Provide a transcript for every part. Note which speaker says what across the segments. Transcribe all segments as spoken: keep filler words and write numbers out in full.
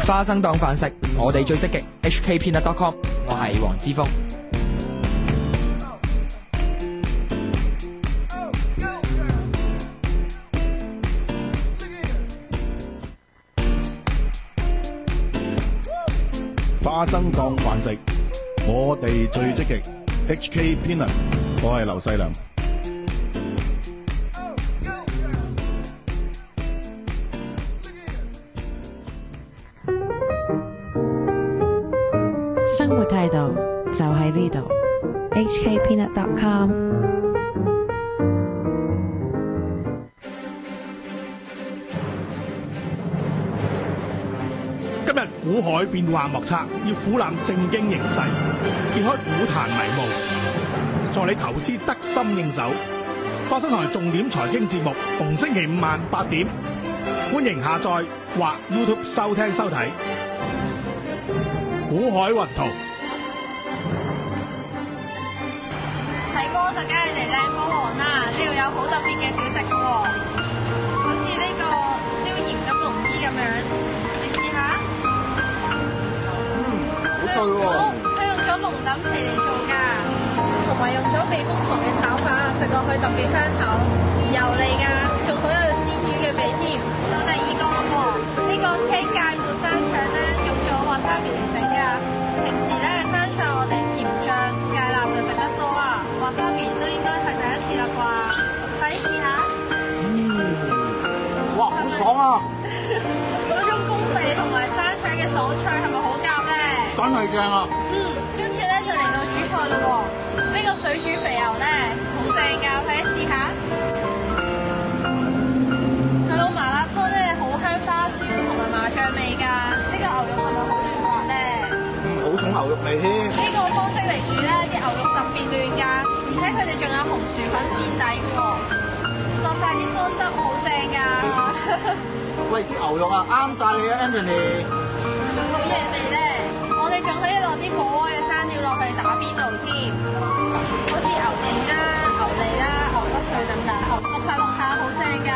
Speaker 1: 花生當飯食，我哋最積極。H K Peanut dot com， 我係黃之鋒。
Speaker 2: 花生當飯食，我哋最積極。H K Peanut， 我係劉細良。
Speaker 3: 生活態度就喺呢度。
Speaker 4: H K Peanut dot com。
Speaker 5: 今日股海變幻莫測，要俯覽正經形勢，揭開股壇迷霧，助你投資得心應手。花生台重點財經節目，逢星期五晚八點，歡迎下載或 YouTube 收聽收睇。股海雲圖
Speaker 6: 睇波就梗係嚟靚波王啦！呢度有好特別嘅小食嘅喎，好似呢個椒鹽金龍衣咁樣，你試下。佢用咗佢用咗龍躉皮嚟做㗎，同埋用咗避風塘嘅炒法，食落去特別香口，油膩㗎，仲好有鮮魚嘅味添。到第二個咯喎，呢個青芥末生腸咧，用咗華沙米嚟整㗎。平時咧生腸我哋甜醬芥辣就食得多啊，華沙米都應該係第一次啦啩，快啲試下。
Speaker 7: 嗯，哇，好爽啊！
Speaker 6: 嗰種公味同埋生腸嘅爽脆係咪好夾咧？
Speaker 7: 真係正啊！
Speaker 6: 嗯，跟住咧就嚟到主菜咯喎，呢個水煮肥牛咧好正㗎，快啲試下。佢個麻辣湯咧好香花椒同埋麻醬味㗎，呢個牛肉係咪好嫩滑咧？
Speaker 7: 嗯，好重牛肉味添。
Speaker 6: 呢個方式嚟煮咧，啲牛肉特別嫩㗎，而且佢哋仲有紅薯粉墊底㗎喎，索晒啲湯汁好正㗎。
Speaker 7: 喂，啲牛肉啊啱晒你啊 ，Anthony。
Speaker 6: 係咪好嘢味咧？我哋仲可以落啲火鍋嘅生料落去打邊爐添，好似牛腱啦、牛脷啦、牛骨碎等等，淥下淥下好正㗎。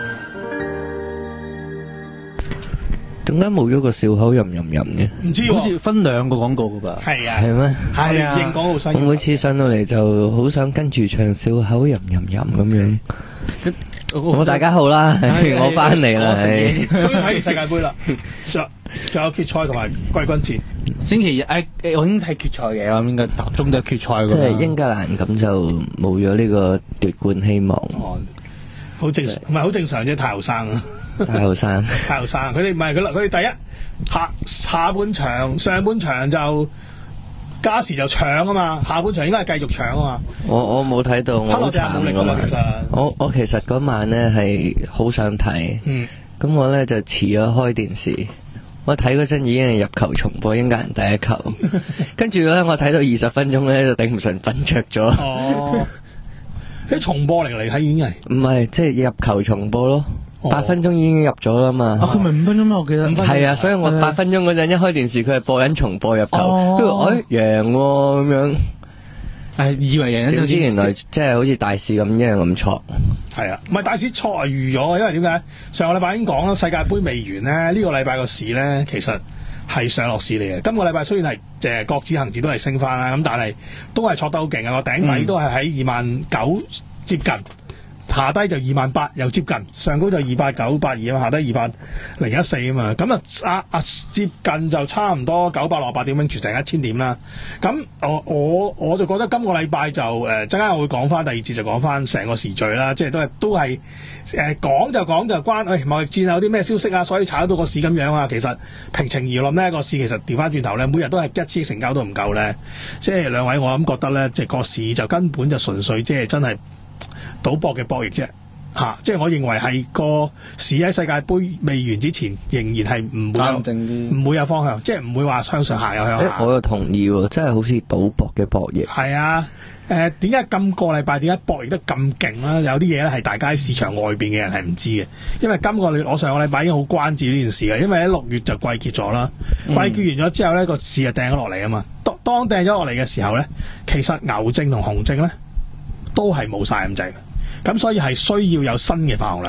Speaker 8: 點解冇咗個笑口吟吟吟嘅？
Speaker 5: 唔知喎，
Speaker 7: 好似分兩個廣告㗎噃。
Speaker 5: 係啊，
Speaker 8: 係咩？
Speaker 5: 係啊，應廣告新。
Speaker 8: 我每次上到嚟就好想跟住唱笑口吟吟吟咁樣。我大家好啦，我翻嚟啦，
Speaker 5: 終於睇完世界盃啦，仲仲有決賽同埋季軍戰。
Speaker 7: 星期日誒誒，我已經睇決賽嘅，我應該集中咗決賽㗎。
Speaker 8: 即係英格蘭咁就冇咗呢個奪冠希望。
Speaker 5: 哦，好正，唔係好正常啫，太後生啊！
Speaker 8: 太後生，
Speaker 5: 太後生，佢哋唔係佢佢哋第一下下半場上半場就加時就搶啊嘛，下半場應該係繼續搶啊嘛。
Speaker 8: 我我冇睇到，我好慘㗎嘛。我我其實嗰晚咧係好想睇，
Speaker 5: 嗯，
Speaker 8: 咁我咧就遲咗開電視。我睇嗰陣已經係入球重播，英格蘭第一球，跟住咧我睇到二十分鐘咧就頂唔順，瞓着咗。
Speaker 5: 哦，啲重播嚟嚟睇已經係
Speaker 8: 唔係即係入球重播咯。八分鐘已經入咗啦嘛，
Speaker 7: 啊佢咪五分鐘咩？我記得
Speaker 8: 係啊，所以我八分鐘嗰陣一開電視，佢係播緊重播入球，跟住哎贏喎咁樣，
Speaker 7: 係以為贏，
Speaker 8: 點知原來即係好似大市咁一樣咁錯。
Speaker 5: 係啊，唔係大市錯係預咗，因為點解？上個禮拜已經講啦，世界盃未完咧，呢、這個禮拜個市咧其實係上落市嚟嘅。今個禮拜雖然係誒國指恒指都係升翻啦，咁但係都係錯得好勁啊！個頂底都係喺二萬九接近。下低就二萬八，又接近上高就二八九八二啊，下低二八零一四啊嘛，咁啊啊啊接近就差唔多九百六十八點，拎住成一千點啦。咁我我我就覺得今個禮拜就誒陣間我會講翻第二節就講翻成個時序啦，即係都係都係誒講就講就關誒貿易戰有啲咩消息啊，所以炒到個市咁樣啊。其實平情而論呢個市其實調翻轉頭咧，每日都係一千億成交都唔夠咧。即係兩位我諗覺得咧，即係個市就根本就純粹即係真係賭博嘅博弈啫，嚇、啊！即係我認為係個市喺世界盃未完之前，仍然係唔會有唔會有方向，即係唔會話向上行又向下。
Speaker 8: 我又同意喎，真係好似賭博嘅博弈。
Speaker 5: 係啊，誒點解今個禮拜點解博弈得咁勁啦？有啲嘢咧係大家喺市場外邊嘅人係唔知嘅，因為今個我上個禮拜已經好關注呢件事嘅，因為喺六月就季結咗啦，季結完咗之後咧個市就掟咗落嚟啊嘛。當當掟咗落嚟嘅時候咧，其實牛證同熊證咧都係冇晒咁滯。咁所以係需要有新嘅發行量，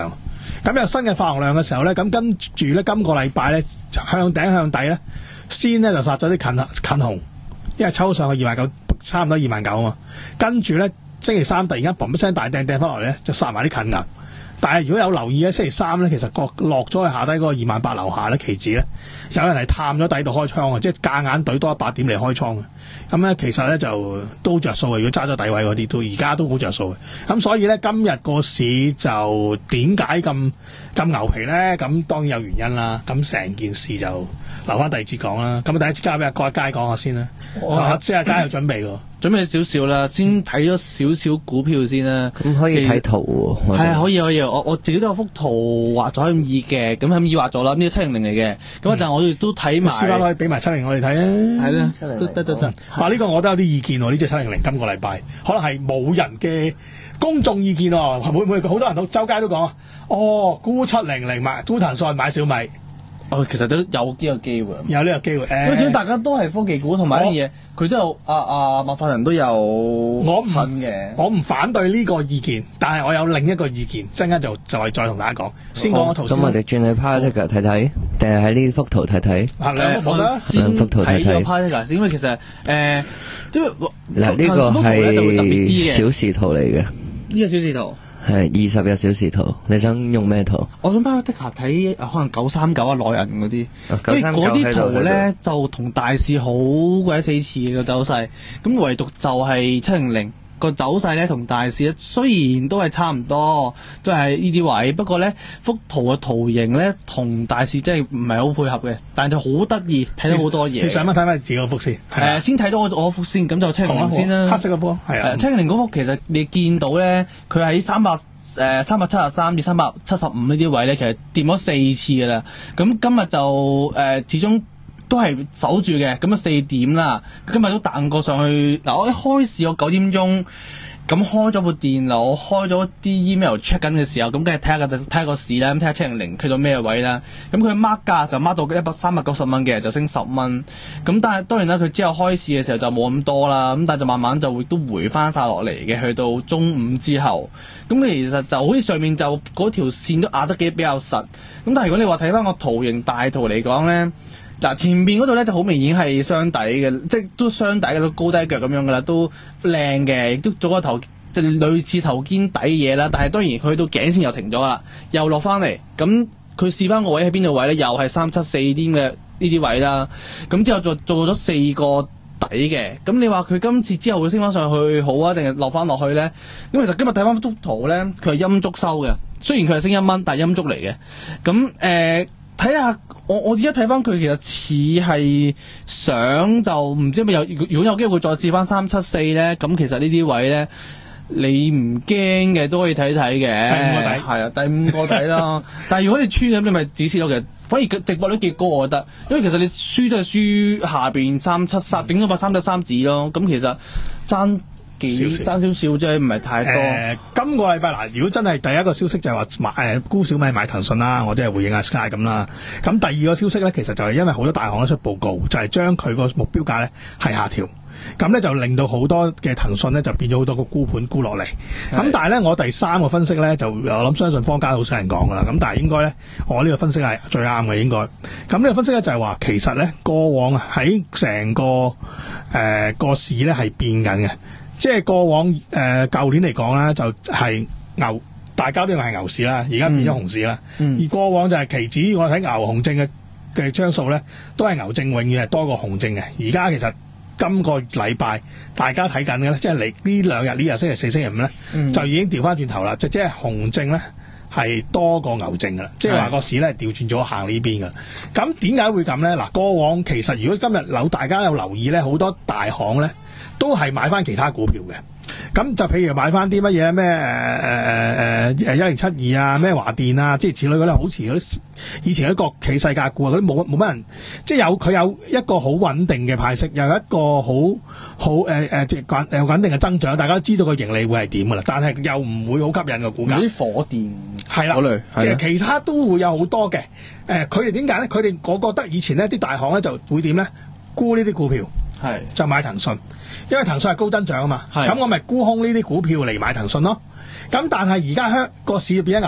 Speaker 5: 咁有新嘅發行量嘅時候咧，咁跟住咧今個禮拜咧向頂向底咧，先咧就殺咗啲近近紅，因為抽上去二萬九，差唔多二萬九啊嘛。跟住咧星期三突然間嘣一聲大掟掟翻落嚟咧，就殺埋啲近銀。但係如果有留意咧，星期三咧其實個落咗去下低嗰個二萬八樓下咧，期指咧有人係探咗底度開倉啊，即係夾硬懟多一百點嚟開倉嘅。咁咧其實咧就都着數嘅，如果揸咗底位嗰啲，到而家都好着數嘅。咁所以咧今日個市就點解咁咁牛皮咧？咁當然有原因啦。咁成件事就留翻第二節講啦。咁第一節交俾阿郭佳講下先啦。我即係阿佳有準備喎。
Speaker 7: 準備少少啦，先睇咗少少股票先啦。
Speaker 8: 咁可以睇圖喎。
Speaker 7: 係啊，可以可以。我我自己都有幅圖畫咗喺咁意嘅，咁喺咁意畫咗啦。呢個七零零嚟嘅。咁一陣我亦都睇埋。師傅可以俾埋七零我哋睇啊。係啦，得得得得。話呢個我都有啲意見喎。呢隻七零零今個禮拜可能係冇人嘅公眾意見喎。會唔會好多人都周街都講啊？哦，沽七零零買沽騰訊買小米。 哦，其實都有呢個機會，
Speaker 5: 有呢個機會。誒，
Speaker 7: 因為大家都係科技股，同埋一樣嘢，佢都有啊啊，麥法人都有
Speaker 5: 我
Speaker 7: 份嘅。
Speaker 5: 我唔反對呢個意見，但係我有另一個意見，陣間就就係再同大家講。先講個圖先。咁
Speaker 8: 我哋轉去 Particle 睇睇，定係喺呢幅圖睇睇？
Speaker 5: 啊，兩幅圖啦，
Speaker 8: 兩幅圖睇睇。
Speaker 7: Particle 先，因為其實誒，因為
Speaker 8: 嗱呢個係小時圖嚟嘅。
Speaker 7: 呢個小時圖。
Speaker 8: 係二十日小時圖，你想用咩圖？
Speaker 7: 我想幫的下睇，可能九三九啊內銀嗰啲，因為嗰啲圖咧就同大市好鬼死似嘅走勢，咁唯獨就係七零零個走勢咧同大市咧雖然都係差唔多，都係呢啲位，不過咧幅圖嘅圖形咧同大市真係唔係好配合嘅，但係就好得意，睇到好多嘢。
Speaker 5: 你想乜睇翻自己個幅先？
Speaker 7: 誒，先睇到我我幅先，咁就七零零先啦。
Speaker 5: 黑色嘅波係啊，
Speaker 7: 七零零嗰幅其實你見到咧，佢喺三百誒三百七十三至三百七十五呢啲位咧，其實掂咗四次㗎啦。咁今日就誒、呃、始終都係守住嘅，咁啊四點啦。今日都彈過上去。嗱，我一開市我九點鐘咁開咗部電腦，開咗啲 email check 緊嘅時候，咁梗係睇下個睇下個市啦，咁睇下七零零去到咩位啦。咁佢 mark 價就 mark 到一百三百九十蚊嘅，就升十蚊。咁但係當然啦，佢之後開市嘅時候就冇咁多啦。咁但係就慢慢就會都回翻晒落嚟嘅，去到中午之後。咁其實就好似上面就嗰條線都壓得幾比較實。咁但係如果你話睇翻個圖形大圖嚟講咧，嗱前邊嗰度咧就好明顯係雙底嘅，即係都雙底嘅，都高低腳咁樣噶啦，都靚嘅，亦都做個頭即係類似頭肩底嘢啦。但係當然佢到頸線又停咗啦，又落翻嚟。咁佢試翻個位喺邊度位咧？又係三七四點嘅呢啲位啦。咁之後做做咗四個底嘅。咁你話佢今次之後會升翻上去好啊，定係落翻落去咧？咁其實今日睇翻幅圖咧，佢係陰燭收嘅。雖然佢係升一蚊，但係陰燭嚟嘅。咁誒。呃睇下我我而家睇翻佢，其實似係想就唔知咪有，如果有機會再試翻三七四咧，咁其實呢啲位咧你唔驚嘅都可以睇睇嘅。第五個底係啊，第五個底啦。但係如果你穿咁，你咪止蝕咯。其實反而直播率幾高，我覺得，因為其實你輸都係輸下邊三七三，頂多把三七三止咯。咁其實爭。爭少少啫，唔係太多。誒、呃，今個禮拜嗱，如果真係第一個消息就係話買誒沽小米買騰訊啦，我即係回應阿 Sky 咁啦。咁第二個消息咧，其實就係因為好多大行都出報告，就係將佢個目標價咧係下調，咁咧就令到好多嘅騰訊咧就變咗好多個沽盤沽落嚟。咁但係咧，我第三個分析咧就我諗相信坊間好少人講噶啦。咁但係應該咧，我呢個分析係最啱嘅應該。咁呢個分析咧就係話，其實咧過往喺成個誒、呃、個市咧係變緊嘅。即係過往誒舊、呃、年嚟講咧，就係、是、牛，大家都認為係牛市啦，而家變咗熊市啦、嗯。而過往就係期指，我睇牛熊證嘅嘅張數咧，都係牛證永遠係多過熊證嘅。而家其實今個禮拜大家睇緊嘅咧，即係嚟呢兩日呢日星期四、星期五咧、嗯，就已經調翻轉頭啦。就即係熊證咧係多過牛證噶啦，即係話個市咧調轉咗行呢邊噶。咁點解會咁咧？嗱，過往其實如果今日有大家有留意咧，好多大行咧。都係買翻其他股票嘅，咁就譬如買翻啲乜嘢咩誒誒誒誒一零七二啊，咩華電啊，即係此類嗰啲，好似嗰啲以前嗰啲國企世界股啊，嗰啲冇冇乜人，即係有佢有一個好穩定嘅派息，又有一個好好誒誒即係穩誒穩定嘅增長，大家都知道個盈利會係點噶啦，但係又唔會好吸引個股價。啲火電係啦，類其實其他都會有好多嘅，誒佢哋點解咧？佢哋我覺得以前呢啲大行咧就會點咧？沽呢啲股票。係就買騰訊，因為騰訊係高增長啊嘛，咁我咪沽空呢啲股票嚟買騰訊咯。咁但係而家香個市變咗牛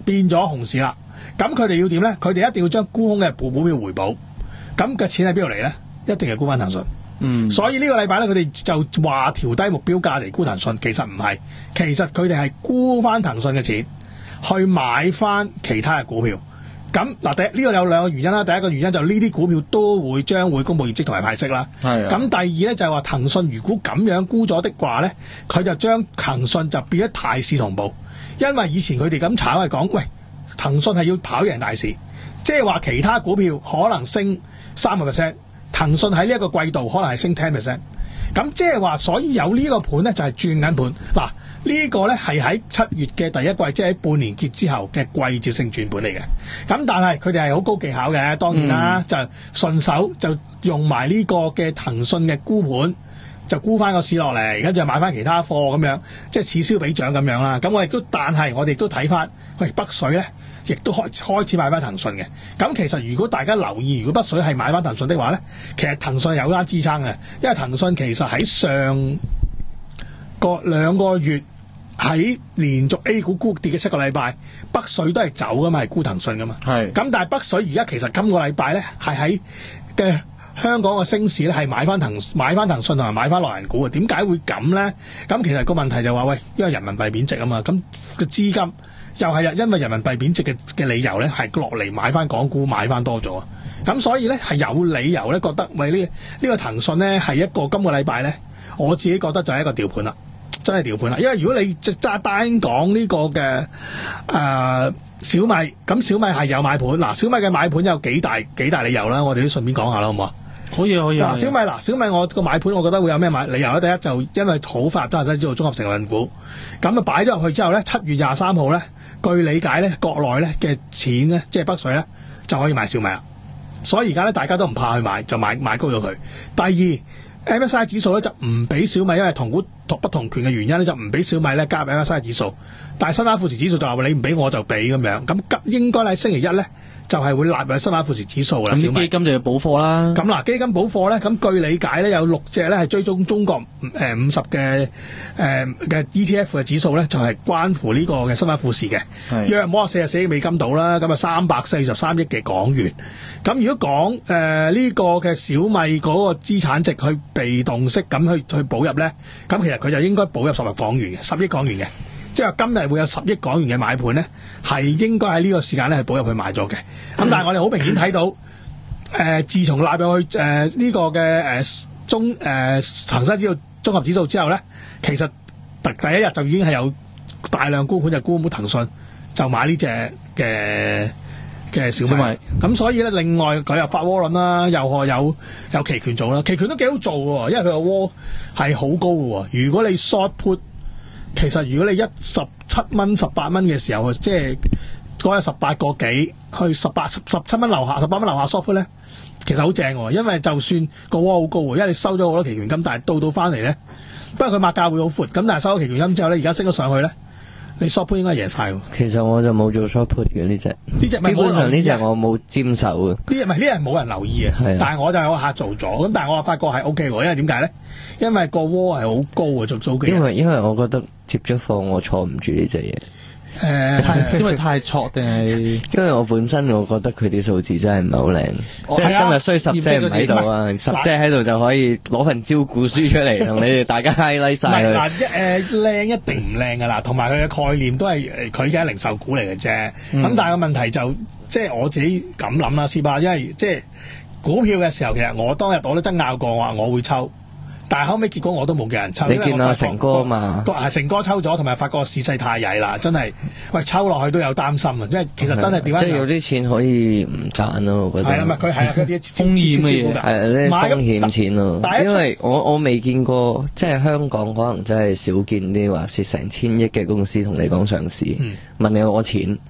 Speaker 5: 變咗熊市啦。咁佢哋要點咧？佢哋一定要將沽空嘅股股票回補。咁嘅錢喺邊度嚟咧？一定係沽翻騰訊。
Speaker 7: 嗯，
Speaker 5: 所以呢個禮拜咧，佢哋就話調低目標價嚟沽騰訊，其實唔係，其實佢哋係沽翻騰訊嘅錢去買翻其他嘅股票。咁嗱，第呢個有兩個原因啦。第一個原因就呢啲股票都會將會公布業績同埋派息啦。
Speaker 7: 係啊。
Speaker 5: 咁第二咧就係話騰訊如果咁樣沽咗的話咧，佢就將騰訊就變咗大市同步，因為以前佢哋咁炒係講，喂，騰訊係要跑贏大市，即係話其他股票可能升三個 percent。騰訊喺呢一個季度可能係升 ten percent， 咁即係話，所以有呢個盤咧就係轉緊盤。嗱，呢個咧係喺七月嘅第一季，即係喺半年結之後嘅季節性轉盤嚟嘅。咁但係佢哋係好高技巧嘅，當然啦，嗯、就順手就用埋呢個嘅騰訊嘅沽盤，就沽翻個市落嚟，跟住就買翻其他貨咁樣，即係此消彼長咁樣啦。咁我亦都，但係我哋都睇翻，喂，北水咧。亦都開開始買翻騰訊嘅，咁其實如果大家留意，如果北水係買翻騰訊的話咧，其實騰訊有間支撐嘅，因為騰訊其實喺上個兩個月喺連續 A 股沽跌嘅七個禮拜，北水都係走噶嘛，係沽騰訊噶嘛。係。咁但係北水而家其實今個禮拜咧係喺嘅香港嘅升市咧係買翻騰買翻騰訊同埋買翻內銀股啊。點解會咁咧？咁其實個問題就話喂，因為人民幣貶值啊嘛，咁個資金。又係因為人民幣貶值嘅嘅理由咧，係落嚟買翻港股，買翻多咗。咁所以咧係有理由咧，覺得喂呢呢個騰訊咧係一個今個禮拜咧，我自己覺得就係一個調盤啦，真係調盤啦。因為如果你即係單講呢個嘅誒、呃、小米，咁小米係有買盤。嗱，小米嘅買盤有幾大幾大理由啦，我哋都順便講下啦，好唔好啊？
Speaker 7: 可以可以。嗱，
Speaker 5: 小米嗱，小米我個買盤，我覺得會有咩買理由咧？第一就因為好快都係使做綜合成分股，咁啊擺咗入去之後咧，七月廿三號咧，據理解咧，國內咧嘅錢咧，即係北水咧就可以買小米啦。所以而家咧大家都唔怕去買，就買買高咗佢。第二 M S C I 指數咧就唔俾小米，因為同股不同權嘅原因咧，就唔俾小米咧加入 M S C I 指數。但係新華富時指數就話你唔俾我就俾咁樣，咁應該喺星期一咧。就係、是、會納入新華富時指數啦。
Speaker 7: 咁基金就要補貨啦。咁
Speaker 5: 嗱，基金補貨咧，咁據理解咧有六隻咧係追蹤中國誒五十嘅誒嘅 E T F 嘅指數咧，就係、是、關乎呢個嘅新華富時嘅。約摸四十四億美金到啦，咁啊三百四十三億嘅港元。咁如果講誒呢個嘅小米嗰個資產值去被動式咁去去補入咧，咁其實佢就應該補入十億港元嘅，十億港元嘅。即係今日會有十億港元嘅買盤咧，係應該喺呢個時間咧係補入去買咗嘅。咁、嗯、但係我哋好明顯睇到，誒、呃、自從納入去誒呢、呃這個嘅誒、呃、中誒、呃、恒生指數綜合指數之後咧，其實第第一日就已經係有大量沽盤就沽騰訊，就買呢隻嘅嘅小米。咁所以咧，另外佢又發窩輪啦，又有有，有期權做啦，期權都幾好做喎，因為佢個窩係好高喎。如果你 short put，其實如果你一十七蚊、十八蚊嘅時候，即係嗰日十八個幾去十八、十七蚊樓下、十八蚊樓下 short put 咧，其實好正喎。因為就算個窩好高喎，因為你收咗好多期權金，但係到到翻嚟咧，不過佢抹價會好闊。咁但係收咗期權金之後咧，而家升咗上去咧，你 short put 應該贏晒喎。
Speaker 8: 其實我就冇做 short put 嘅呢隻，呢隻基本上呢隻我冇沾手嘅。呢
Speaker 5: 隻唔係呢隻冇人留意嘅，但係我就有客做咗。咁但係我發覺係 O K 喎，因為點解咧？因為個窩係好高啊，做早幾日。
Speaker 8: 因為因為我覺得接咗貨我坐唔住呢隻嘢。
Speaker 5: 誒、呃，
Speaker 7: 因為太挫定係？
Speaker 8: 因為我本身我覺得佢啲數字真係唔係好靚，即係今日衰十隻唔喺度啊，十隻喺度就可以攞份招股書出嚟同你哋大家 highlight 晒佢。
Speaker 5: 嗱，誒靚一定唔靚噶啦，同埋佢嘅概念都係誒佢嘅零售股嚟嘅啫。咁、嗯、但係個問題就即係我自己咁諗啦，斯巴，因為即係股票嘅時候，其實我當日我都爭拗過，我話我會抽。但係後尾結果我都冇叫人抽。
Speaker 8: 你見阿成哥啊嘛？
Speaker 5: 係成哥抽咗，同埋發覺市勢太曳啦，真係喂抽落去都有擔心啊！因為其實真係點解？
Speaker 8: 即係有啲錢可以唔賺咯，我覺得。係
Speaker 5: 啊，咪佢係啊，嗰啲
Speaker 7: 風險嘅嘢，
Speaker 8: 係啲風險錢咯。因為我我未見過，即係香港可能真係少見啲話蝕成千億嘅公司同你講上市，嗯、問你攞錢。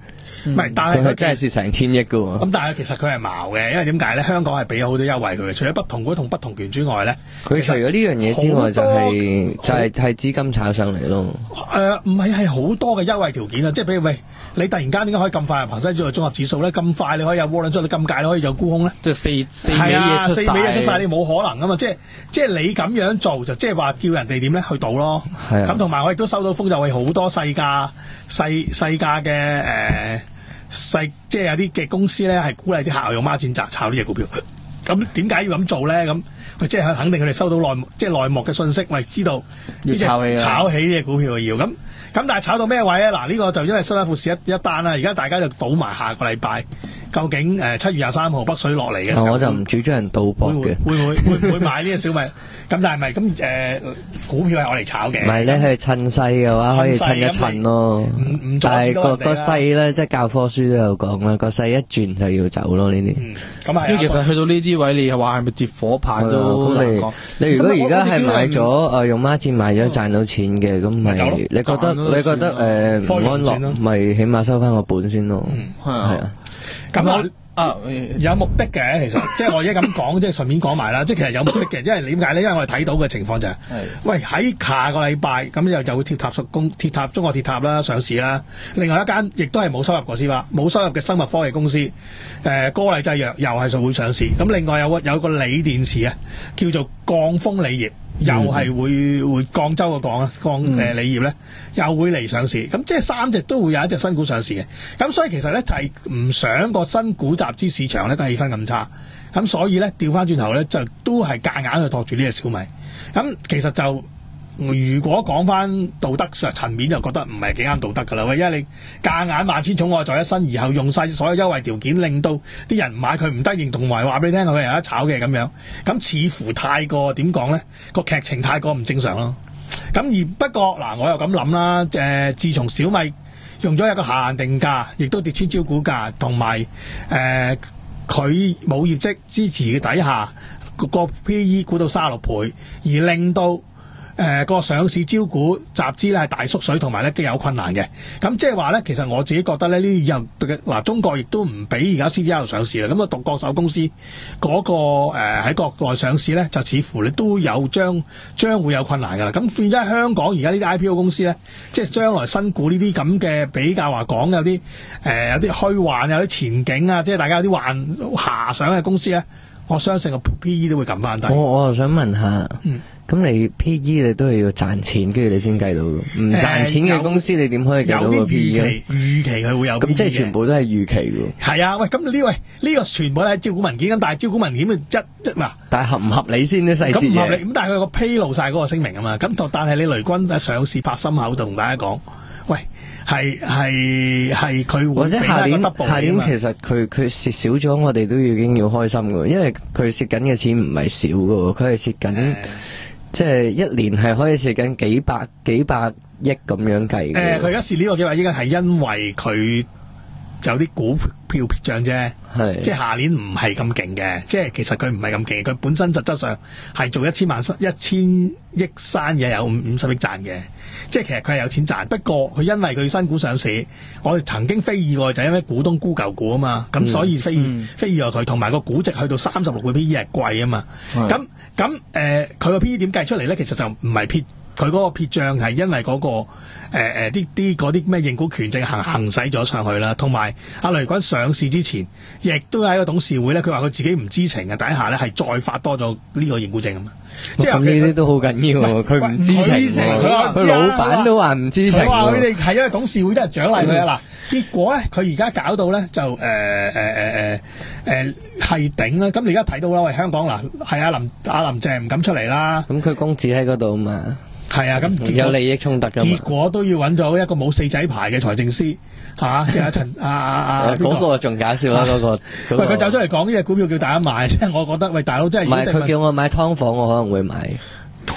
Speaker 5: 唔係，但係
Speaker 8: 佢係真係蝕成千億㗎喎。
Speaker 5: 咁但係其實佢係矛嘅，因為點解咧？香港係俾咗好多優惠佢嘅，除咗不同股同不同權之外咧，
Speaker 8: 佢除咗呢樣嘢之外，就係就係係資金炒上嚟咯。
Speaker 5: 誒唔係係好多嘅優惠條件啊！即係譬如喂，你突然間點解可以咁快入恒生指數綜合指數咧？咁快你可以有窩輪，你咁解你可以有沽空咧？
Speaker 7: 即係四四尾
Speaker 5: 係啊，
Speaker 7: 嘢出
Speaker 5: 四尾嘢出晒，
Speaker 7: 晒，
Speaker 5: 你冇可能噶嘛！即係即係你咁樣做就即係話叫人哋點咧去賭咯。
Speaker 8: 係啊
Speaker 5: 咁同埋我亦都收到風就係好多細價細細價嘅誒細，即係有啲嘅公司咧係鼓勵啲客用孖展賺炒呢隻股票。咁點解要咁做咧？咁佢即係肯定佢哋收到內幕即係內幕嘅信息，喂，知道呢隻
Speaker 7: 要炒起啊
Speaker 5: 炒起呢隻股票要咁。咁但係炒到咩位咧？嗱，呢個就因為新一富士一一單啦，而家大家就賭埋下個禮拜，究竟誒七月廿三號北水落嚟嘅時候，
Speaker 8: 我就唔主張人賭博嘅。
Speaker 5: 會唔會會唔會買呢隻小米？咁但係咪咁誒股票係我嚟炒嘅？
Speaker 8: 唔係咧，佢趁勢嘅話可以趁一趁咯。
Speaker 5: 唔唔阻
Speaker 8: 但係個個
Speaker 5: 止到人哋啦
Speaker 8: 勢咧，即係教科書都有講啦，個勢一轉就要走咯呢啲。
Speaker 5: 嗯，咁係啊。
Speaker 7: 因為其實去到呢啲位，你話係咪接火棒都
Speaker 8: 咁你
Speaker 7: 難講。
Speaker 8: 你如果而家係買咗
Speaker 5: 嗯
Speaker 8: 誒用孖展買咗賺到錢嘅，咁咪
Speaker 5: 咪走咯
Speaker 8: 你覺得
Speaker 7: 賺咯
Speaker 8: 你覺得誒唔
Speaker 5: 科技
Speaker 8: 安
Speaker 5: 轉咯
Speaker 8: 樂，咪起碼收翻個本先咯。
Speaker 7: 係啊
Speaker 8: 係啊。
Speaker 5: 咁啊。
Speaker 7: 啊，
Speaker 5: 有目的嘅，其實即係我而家咁講，即係順便講埋啦。即係其實有目的嘅，因為點解咧？因為我哋睇到嘅情況就係、是，喂喺下個禮拜咁又就會鐵塔復工，鐵塔中國鐵塔啦上市啦。另外一間亦都係冇收入過先啦，冇收入嘅生物科技公司，誒、呃、歌禮製藥又係會上市。咁另外有個有個鋰電池啊，叫做鋼豐鋰業。又係會會廣州嘅鋼啊鋼誒鋰業咧，又會嚟上市。咁即係三隻都會有一隻新股上市嘅。咁所以其實咧就係、是、唔想個新股集資市場咧個氣氛咁差。咁所以咧調翻轉頭咧就都係夾硬去托住呢隻小米。咁其實就如果講翻道德上層面就覺得唔係幾啱道德㗎啦。喂，因為你夾硬萬千寵愛在一身，然後用晒所有優惠條件，令到啲人唔買佢唔得認同埋話俾你聽佢係有得炒嘅咁樣，咁似乎太過點講咧？個劇情太過唔正常咯。咁而不過嗱，我又咁諗啦，誒、呃，自從小米用咗一個下限定價，亦都跌穿招股價，同埋誒佢冇業績支持嘅底下，個 P E 估到三十六倍，而令到誒、呃、個上市招股集資咧係大縮水，同埋咧極有困難嘅。咁即係話咧，其實我自己覺得咧，呢啲以後嗱中國亦都唔俾而家 C D R 上市啦。咁啊，獨角獸公司嗰、那個誒喺、呃、國內上市咧，就似乎你都有將將會有困難㗎啦。咁變咗香港而家呢啲 I P O 公司咧，即係將來新股呢啲咁嘅比較話講有啲誒、呃、有啲虛幻有啲前景啊，即係大家有啲幻遐想嘅公司咧，我相信個 P E 都會撳翻低。
Speaker 8: 我我又想問下。
Speaker 5: 嗯
Speaker 8: 咁你 P E 你都係要賺錢，跟住你先計到。唔賺錢嘅公司你點可以計到個 P E 咧？
Speaker 5: 有啲預期，預期佢會有 P E 嘅。
Speaker 8: 咁即係全部都係預期喎。
Speaker 5: 係啊，喂，咁呢位呢個全部都係招股文件，咁但係招股文件嘅一嗱，
Speaker 8: 但係合唔合理先啲細節嘢？
Speaker 5: 咁唔合理，咁但係佢個披露晒嗰個聲明啊嘛，咁就但係你雷軍上市拍心口同大家講，喂，係係係佢會
Speaker 8: 或者下年下年其
Speaker 5: 實
Speaker 8: 實佢佢蝕少咗，我哋都已經要開心嘅，因為佢蝕緊嘅錢唔係少嘅，佢係蝕緊。即係一年係可以蝕緊幾百幾百億咁樣計嘅。
Speaker 5: 誒、呃，佢而家蝕呢個幾百億係因為佢有啲股票撇帳啫，
Speaker 8: 係
Speaker 5: 即係下年唔係咁勁嘅，即係其實佢唔係咁勁，佢本身實質上係做一千萬一千億生意有五五十億賺嘅，即係其實佢係有錢賺。不過佢因為佢新股上市，我哋曾經非議過就係因為股東沽舊股啊嘛，咁、嗯、所以非議、嗯、非議過佢，同埋個估值去到三十六倍 P E 係貴啊嘛，咁咁誒佢個 P E 點計出嚟咧？其實就唔係撇。佢嗰個撇帳係因為嗰、那個誒誒啲啲嗰啲咩認股權證行行使咗上去啦，同埋阿雷軍上市之前，亦都喺個董事會咧，佢話佢自己唔知情嘅底下咧，係再發多咗呢個認股證啊嘛。即係
Speaker 8: 呢啲都好緊要喎，佢唔知情喎，佢老闆都話唔知情。
Speaker 5: 佢話佢哋係因為董事會都係獎勵佢啊嗱，結果咧佢而家搞到咧就誒誒誒誒誒係頂啦。咁你而家睇到啦，喂香港嗱係阿林阿林鄭唔敢出嚟啦。
Speaker 8: 咁佢公子喺嗰度嘛。
Speaker 5: 係啊，咁
Speaker 8: 有利益衝突㗎嘛，
Speaker 5: 結果都要揾咗一個冇四仔牌嘅財政司嚇，即係阿陳阿阿阿
Speaker 8: 嗰個仲搞笑啦，嗰個
Speaker 5: 喂佢走出嚟講呢隻股票叫大家買，即係我覺得喂大佬真係
Speaker 8: 唔係佢叫我買劏房，我可能會買。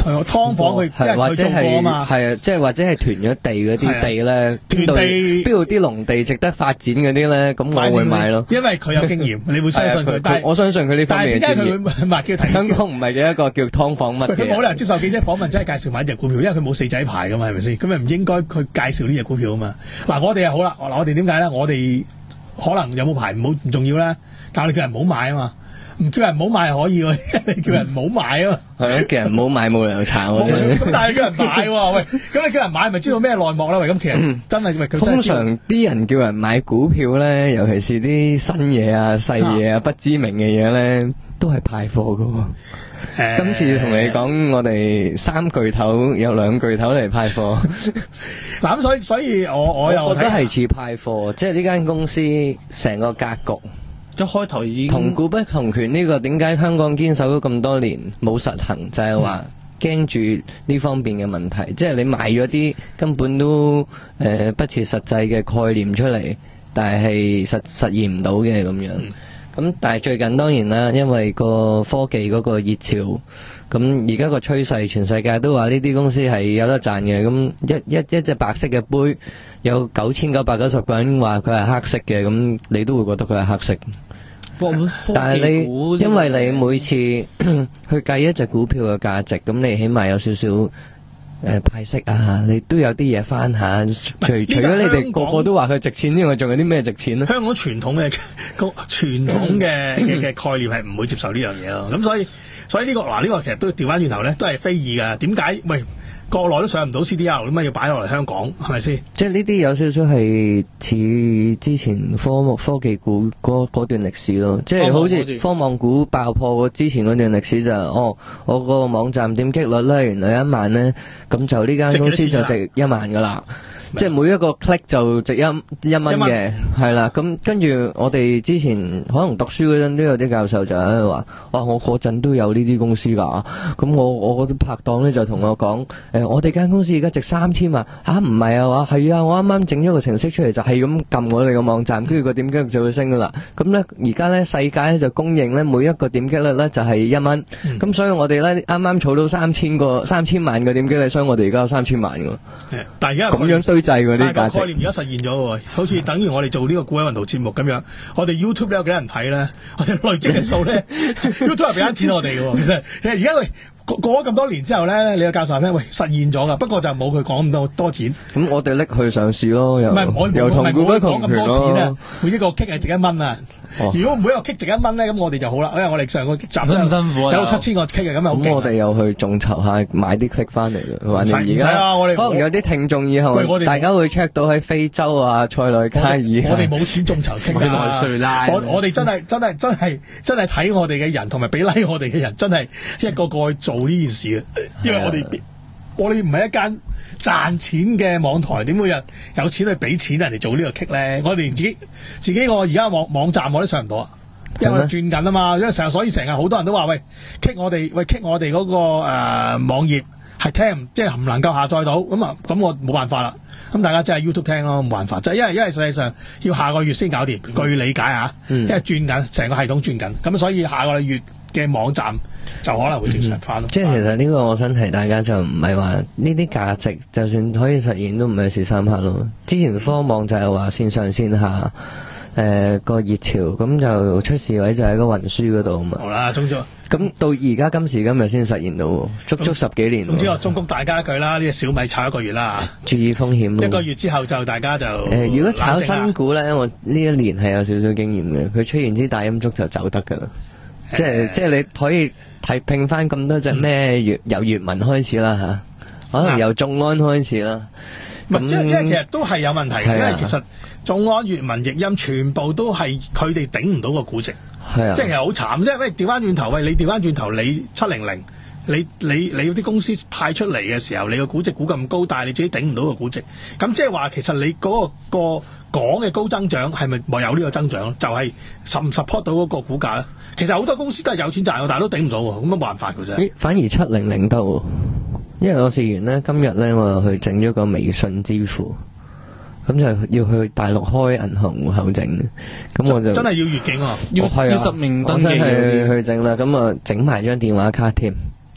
Speaker 5: 劏房佢因為
Speaker 8: 係或者
Speaker 5: 佢種過啊
Speaker 8: 係
Speaker 5: 嘛。
Speaker 8: 係啊，即係或者係囤咗地嗰啲地咧，邊度
Speaker 5: 囤地
Speaker 8: 邊度啲農地值得發展嗰啲咧，咁我會買咯。
Speaker 5: 因為佢有經驗，你會相信
Speaker 8: 係啊
Speaker 5: 佢。但係
Speaker 8: 我相信佢呢方
Speaker 5: 但係
Speaker 8: 面嘅專
Speaker 5: 點解佢會
Speaker 8: 業。
Speaker 5: 唔係叫提
Speaker 8: 香港唔係嘅一個叫劏房乜
Speaker 5: 喂佢冇理
Speaker 8: 嘅。
Speaker 5: 由接受記者訪問，真係介紹買隻股票，因為佢冇四仔牌噶嘛，係咪先？咁咪唔應該去介紹呢隻股票啊嘛。嗱，我哋又好啦，嗱，我哋點解咧？我哋可能有冇牌唔好唔重要咧，但係我哋叫人唔好買啊嘛，唔叫人唔好買係可以喎，你叫人唔好買啊嘛。
Speaker 8: 係咯，叫人唔好買冇理由炒
Speaker 5: 冇
Speaker 8: 嘅。
Speaker 5: 咁但係叫人買喎，喂，咁你叫人買咪知道咩內幕啦？喂，咁其實真係喂佢真係
Speaker 8: 通常啲人叫人買股票咧，尤其是啲新嘢啊、細嘢啊、不知名嘅嘢咧，都係派貨噶喎。
Speaker 5: 誒
Speaker 8: 今次同你講，我哋三巨頭有兩巨頭嚟派貨。
Speaker 5: 嗱咁，所以所以我我又
Speaker 8: 我覺得
Speaker 5: 睇
Speaker 8: 係似派貨，即係呢間公司成個格局。
Speaker 7: 一開頭已經
Speaker 8: 同股不同權呢個點解香港堅守咗咁多年冇實行，就係話驚住呢方面嘅問題，即係你賣咗啲根本都誒、呃、不切實際嘅概念出嚟，但係實實現唔到嘅咁樣。咁但係最近當然啦，因為個科技嗰個熱潮，咁而家個趨勢，全世界都話呢啲公司係有得賺嘅。咁一一一隻白色嘅杯，有九千九百九十個人話佢係黑色嘅，咁你都會覺得佢係黑色。但係你因為你每次去計一隻股票嘅價值，咁你起碼有少少誒派息啊，你都有啲嘢翻下。除除咗你哋個個都話佢值錢之外，仲有啲咩值錢咧？
Speaker 5: 香港傳統嘅個傳統嘅嘅嘅概念係唔會接受呢樣嘢咯。咁所以所以呢個嗱呢個其實都調翻轉頭咧，都係非議㗎。點解喂？國內都上唔到 C D R， 咁啊要擺落嚟香港，係咪先？
Speaker 8: 即係呢啲有少少係似之前科科技股嗰嗰段歷史咯，即係好似科網股爆破之前嗰段歷史就係、哦，我個網站點擊率咧原來一萬咧，咁就呢間公司就值一萬噶啦。即係每一個 click 就值一一蚊嘅，係啦。咁跟住我哋之前可能讀書嗰陣都有啲教授就喺度話，哇！我嗰陣都有呢啲公司㗎。咁我我嗰啲拍檔咧就同我講，誒、呃，我哋間公司而家值三千萬。吓，唔係啊話係啊，我啱啱整咗個程式出嚟就係咁撳我哋個網站，跟住個點擊率就會升㗎啦。咁咧而家咧世界咧就公認咧每一個點擊率咧就係一蚊。咁、嗯、所以我哋咧啱啱儲到三千個三千萬個點擊率，所以我哋而家有三千萬㗎。
Speaker 5: 但係而家
Speaker 8: 咁樣堆砌嗰啲價值。
Speaker 5: 概念而家實現咗喎，好似等於我哋做呢個股海運動節目咁樣，我哋 YouTube 有幾多人睇咧？我哋累積嘅數咧，YouTube 係俾緊錢我哋嘅喎。其實其實而家喂過過咗咁多年之後咧，你個教授話咩？喂，實現咗㗎，不過就冇佢講咁多多錢。
Speaker 8: 咁我哋拎去上市咯，又
Speaker 5: 唔係我
Speaker 8: 又同股不同權
Speaker 5: 咁多錢啊
Speaker 8: 咯。！
Speaker 5: 每一個 kick 係值一蚊啊！
Speaker 8: 哦
Speaker 5: 如果每一個 kick 值一蚊咧，咁我哋就好啦，因為我哋上個集都
Speaker 7: 咁辛苦啊
Speaker 5: 有七千個 kick 啊，咁啊好勁啊。
Speaker 8: 咁我哋又去眾籌下買啲 click 翻嚟嘅，反正而
Speaker 5: 唔使啊我哋
Speaker 8: 家可能有啲聽眾以後
Speaker 5: 喂我哋
Speaker 8: 大家會 check 到喺非洲啊、塞內加爾啊
Speaker 5: 我哋冇錢眾籌傾
Speaker 7: 我哋內瑞拉
Speaker 5: 我我哋真係真係真係真係睇我哋嘅人同埋俾 like 我哋嘅人，真係一個個去做呢件事啊！因為我哋我哋唔係一間賺錢嘅網台，點會有有錢去俾錢人哋做呢個 kick 咧？我哋連自己自己個而家網網站我都上唔到啊！因為我哋轉緊啊嘛，因為成日所以成日好多人都話喂 kick 我哋喂 kick 我哋嗰、那個誒、呃、網頁係聽即係唔能夠下載到咁啊，咁我冇辦法啦。咁大家真係 YouTube 聽咯，冇辦法，就係因為因為實際上要下個月先搞掂，據理解嚇，
Speaker 8: 嗯、
Speaker 5: 因為轉緊成個系統轉緊，咁所以下個月嘅網站就可能會正常翻咯。
Speaker 8: 即係其實呢個我想提大家就唔係話呢啲價值，就算可以實現都唔係一時三刻咯。之前科網就係話線上線下。誒、呃、個熱潮咁就出事位就喺個運輸嗰度啊嘛。
Speaker 5: 好啦，中咗。
Speaker 8: 咁到而家今時今日先實現到，足足十幾年。
Speaker 5: 總之我忠告大家一句啦，呢隻小米炒一個月啦，
Speaker 8: 注意風險咯。
Speaker 5: 一個月之後就大家就誒、
Speaker 8: 呃，如果炒新股咧，我呢一年係有少少經驗嘅，佢出現支大陰燭就走得噶啦。呃、即係即係你可以睇拼翻咁多隻咩粵由粵文開始啦嚇，可能由眾安開始啦。
Speaker 5: 咁即係因為其實都係有問題嘅，
Speaker 8: 啊、
Speaker 5: 因為其實眾安、粵文、譯音全部都係佢哋頂唔到個估值，
Speaker 8: 係啊，
Speaker 5: 即係其實好慘。即係喂調翻轉頭，喂你調翻轉頭，你七零零，你你你啲公司派出嚟嘅時候，你個估值估咁高，但係你自己頂唔到個估值，咁即係話其實你嗰、那個個講嘅高增長係咪冇有呢個增長？就係、是、唔 support 到嗰個股價咧？其實好多公司都係有錢賺，但係都頂唔到喎，咁冇辦法嘅啫。
Speaker 8: 反而七零零得喎。因為我試完咧，今日咧我又去整咗個微信支付，咁就要去大陸開銀行戶口整，咁我就
Speaker 5: 真係要越境喎，
Speaker 7: 要
Speaker 8: 要
Speaker 7: 實名登記
Speaker 8: 我真係去整啦，咁啊整埋張電話卡添，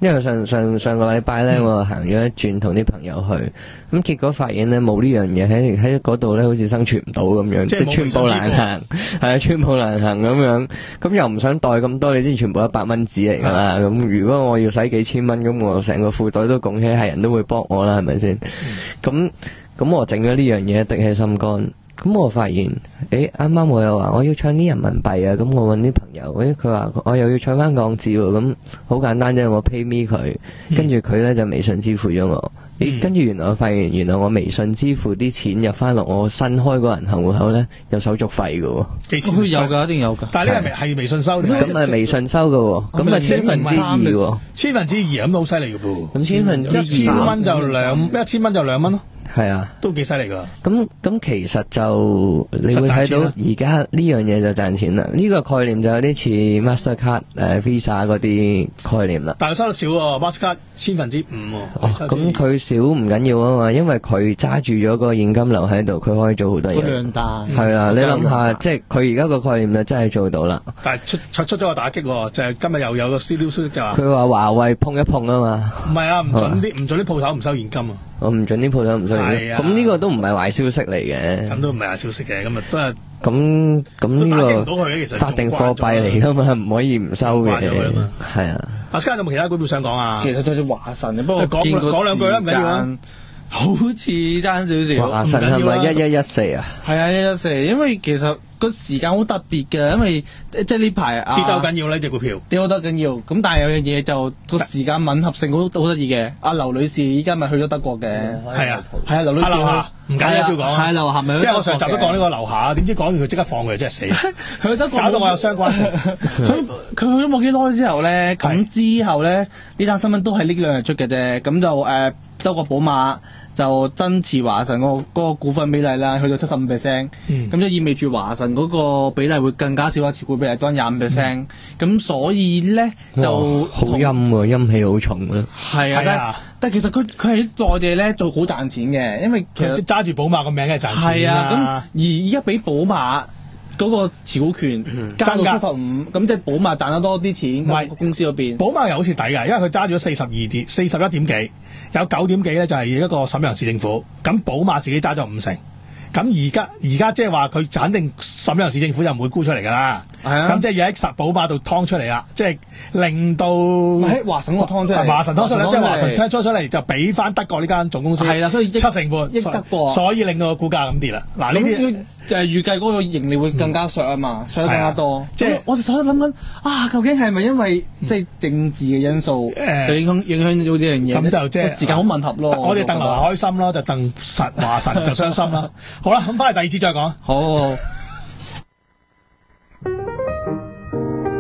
Speaker 8: 因為上上上個禮拜咧，我行咗一轉同啲朋友去，咁結果發現咧冇呢樣嘢喺喺嗰度咧，好似生存唔到咁樣，即係寸步難行，係啊，寸步難行咁樣，咁又唔想袋咁多，你知全部一百蚊紙嚟㗎啦，咁如果我要使幾千蚊，咁我成個褲袋都拱起，係人都會幫我啦，係咪先？咁咁我整咗呢樣嘢，滴起心肝。咁我發現，誒啱啱我又話我要唱啲人民幣啊，咁我揾啲朋友，誒佢話我又要唱翻港紙喎，咁好簡單啫，我 pay me 佢，跟住佢咧就微信支付咗我，誒跟住原來我發現，原來我微信支付啲錢入翻落我新開嗰個銀行戶口咧，有手續費㗎喎。
Speaker 5: 幾錢？
Speaker 7: 佢有㗎，一定有㗎。
Speaker 5: 但係呢個係微信收，
Speaker 8: 咁係微信收㗎喎，咁啊千分之二喎，
Speaker 5: 千分之二咁都好犀利㗎噃。
Speaker 8: 咁千分之二，
Speaker 5: 一千蚊就兩，一千蚊就兩蚊咯。
Speaker 8: 係啊，
Speaker 5: 都幾犀利噶。
Speaker 8: 咁咁其實就你會睇到而家呢樣嘢就賺錢啦。呢、這個概念就有啲似 Mastercard 誒、呃、Visa 嗰啲概念啦。
Speaker 5: 但係收得少喎 ，Mastercard 千分之五喎。
Speaker 8: 咁佢少唔緊要啊嘛，因為佢揸住咗個現金流喺度，佢可以做好多嘢。
Speaker 7: 量大。
Speaker 8: 係啊，你諗下，即係佢而家個概念就真係做到啦。
Speaker 5: 但係出出出咗個打擊喎，就係、是、今日又有個資料消息就話。
Speaker 8: 佢話華為碰一碰啊嘛。
Speaker 5: 唔係啊，唔準啲唔準啲鋪頭唔收現金啊。
Speaker 8: 我唔準啲鋪頭唔收現金。咁呢、啊、個都唔係壞消息嚟嘅。咁
Speaker 5: 都唔係壞消息嘅，咁啊都係。
Speaker 8: 咁咁呢個法定貨幣嚟噶嘛，唔可以唔收嘅。係啊。
Speaker 5: 阿 Sky 有冇其他股票想講啊？
Speaker 7: 其實就係華晨，不過
Speaker 5: 講講兩句啦，唔緊要啊。
Speaker 7: 好似爭少少。
Speaker 8: 華晨係咪一一一四啊？
Speaker 7: 係啊，一一四，因為其實個時間好特別嘅，因為即係呢排啊
Speaker 5: 跌得好緊要呢隻股票
Speaker 7: 跌好得緊要。咁但係有樣嘢就個時間吻合性好好得意嘅。阿劉女士依家咪去咗德國嘅。係啊，係啊，劉女士。
Speaker 5: 唔緊要，照講。
Speaker 7: 係劉霞咪，
Speaker 5: 因為我上集都講呢個劉霞，點知講完佢即刻放佢，真係死。
Speaker 7: 去德國
Speaker 5: 搞到我有相關性。
Speaker 7: 所以佢去咗冇幾耐之後咧，咁之後咧呢單新聞都係呢兩日出嘅啫。咁就誒德國寶馬就增持華晨嗰個嗰個股份比例啦，去到七十五 percent。咁就意味住華晨嗰個比例會更加少，持股比例多廿五 percent。咁所以咧就
Speaker 8: 好陰喎，陰氣好重啦。
Speaker 7: 係啊，但但其實佢佢喺內地咧做好賺錢嘅，因為其實
Speaker 5: 揸住寶馬個名梗係賺錢啦。
Speaker 7: 係啊，咁而而家俾寶馬嗰個持股權加到七十五，咁即係寶馬賺得多啲錢。唔係公司嗰邊，
Speaker 5: 寶馬又好似抵㗎，因為佢揸咗四十二點四十一點幾，有九點幾咧就係一個瀋陽市政府，咁寶馬自己揸咗五成。咁而家而家即係話佢肯定瀋陽市政府就唔會沽出嚟㗎啦。係啊，咁即係要喺實寶馬度劏出嚟啦，即係令到
Speaker 7: 喺華晨個劏出嚟，
Speaker 5: 華晨劏出嚟，即係華晨劏出嚟就俾翻德國呢間總公司。係啦，所以七成半益德國，所以令到個股價咁跌啦。嗱呢啲
Speaker 7: 就係預計嗰個盈利會更加削啊嘛，削得更加多。即係我哋手諗緊啊，究竟係咪因為即係政治嘅因素就影響影響到呢樣嘢？咁就即係時間好吻合咯。
Speaker 5: 我哋鄧劉霞開心咯，就鄧實華晨就傷心啦。好啦，咁翻嚟第二節再講。
Speaker 7: 好。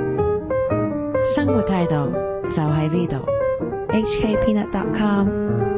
Speaker 3: 生活態度就喺呢度。
Speaker 4: H K Peanut dot com